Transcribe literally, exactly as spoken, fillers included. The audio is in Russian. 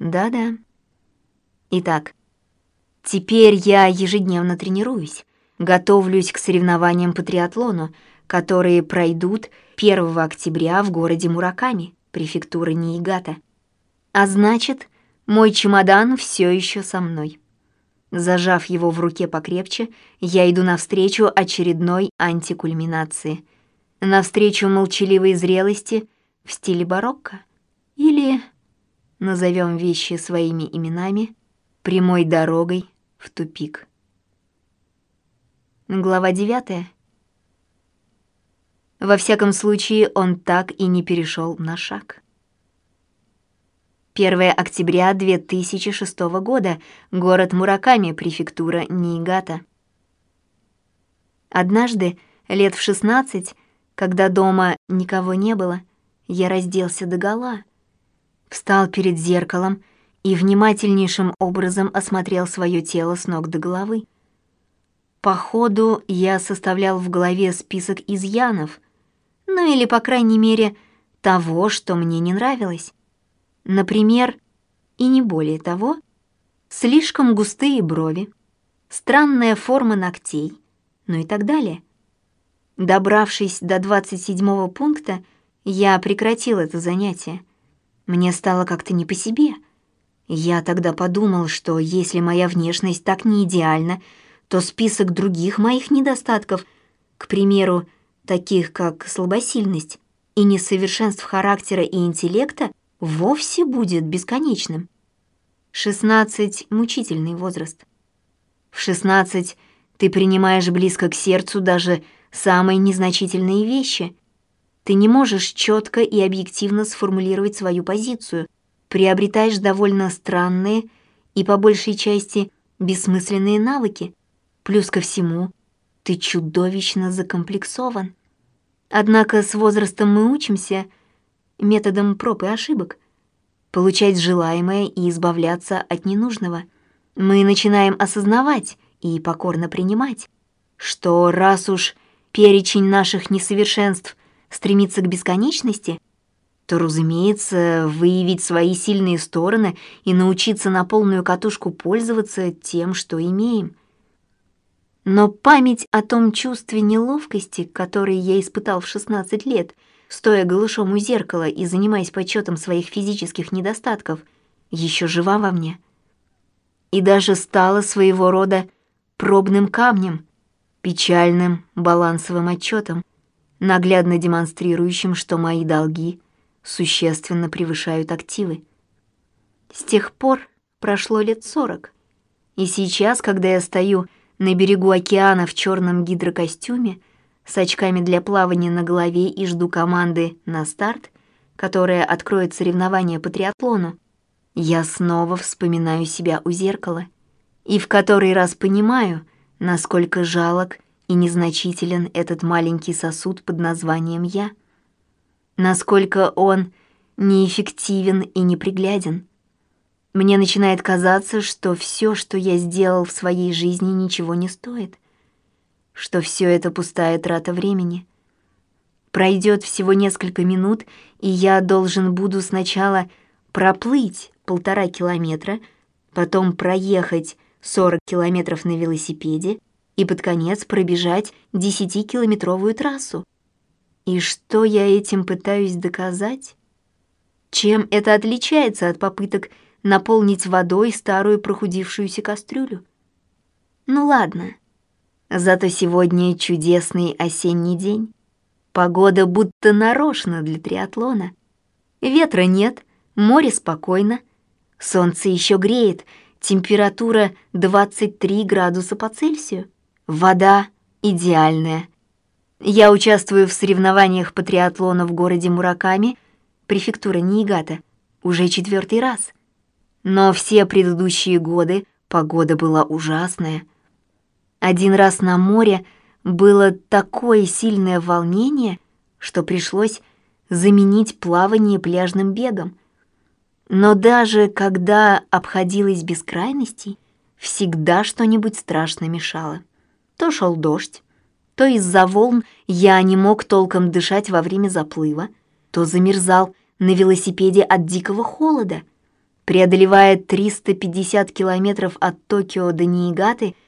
Да-да. Итак, теперь я ежедневно тренируюсь, готовлюсь к соревнованиям по триатлону, которые пройдут первого октября в городе Мураками, префектура Ниигата. А значит, мой чемодан все еще со мной. Зажав его в руке покрепче, я иду навстречу очередной антикульминации. Навстречу молчаливой зрелости в стиле барокко. Или, назовем вещи своими именами, прямой дорогой в тупик. Глава девятая. Во всяком случае, он так и не перешел на шаг. первого октября две тысячи шестого года, город Мураками, префектура Ниигата. Однажды, лет в шестнадцать, когда дома никого не было, я разделся догола, встал перед зеркалом и внимательнейшим образом осмотрел свое тело с ног до головы. По ходу я составлял в голове список изъянов, ну или, по крайней мере, того, что мне не нравилось. Например, и не более того, слишком густые брови, странная форма ногтей, ну и так далее. Добравшись до двадцать седьмого пункта, я прекратил это занятие. Мне стало как-то не по себе. Я тогда подумал, что если моя внешность так не идеальна, то список других моих недостатков, к примеру, таких как слабосильность и несовершенств характера и интеллекта, вовсе будет бесконечным. шестнадцать — мучительный возраст. В шестнадцать ты принимаешь близко к сердцу даже самые незначительные вещи. Ты не можешь четко и объективно сформулировать свою позицию, приобретаешь довольно странные и, по большей части, бессмысленные навыки. Плюс ко всему, ты чудовищно закомплексован. Однако с возрастом мы учимся методом проб и ошибок получать желаемое и избавляться от ненужного. Мы начинаем осознавать и покорно принимать, что раз уж перечень наших несовершенств стремится к бесконечности, то, разумеется, выявить свои сильные стороны и научиться на полную катушку пользоваться тем, что имеем. Но память о том чувстве неловкости, которое я испытал в шестнадцать лет, стоя голышом у зеркала и занимаясь подсчетом своих физических недостатков, еще жива во мне. И даже стала своего рода пробным камнем, печальным балансовым отчетом, наглядно демонстрирующим, что мои долги существенно превышают активы. С тех пор прошло лет сорок, и сейчас, когда я стою на берегу океана в черном гидрокостюме, с очками для плавания на голове и жду команды на старт, которая откроет соревнования по триатлону, я снова вспоминаю себя у зеркала и в который раз понимаю, насколько жалок и незначителен этот маленький сосуд под названием «я», насколько он неэффективен и непригляден. Мне начинает казаться, что все, что я сделал в своей жизни, ничего не стоит, что все это пустая трата времени. Пройдет всего несколько минут, и я должен буду сначала проплыть полтора километра, потом проехать сорок километров на велосипеде и под конец пробежать десятикилометровую трассу. И что я этим пытаюсь доказать? Чем это отличается от попыток наполнить водой старую прохудившуюся кастрюлю? Ну ладно. Зато сегодня чудесный осенний день. Погода будто нарочно для триатлона. Ветра нет, море спокойно. Солнце еще греет, температура двадцать три градуса по Цельсию. Вода идеальная. Я участвую в соревнованиях по триатлону в городе Мураками, префектура Ниигата, уже четвертый раз. Но все предыдущие годы погода была ужасная. Один раз на море было такое сильное волнение, что пришлось заменить плавание пляжным бегом. Но даже когда обходилось без крайностей, всегда что-нибудь страшно мешало. То шел дождь, то из-за волн я не мог толком дышать во время заплыва, то замерзал на велосипеде от дикого холода, Преодолевая триста пятьдесят километров от Токио до Ниигаты,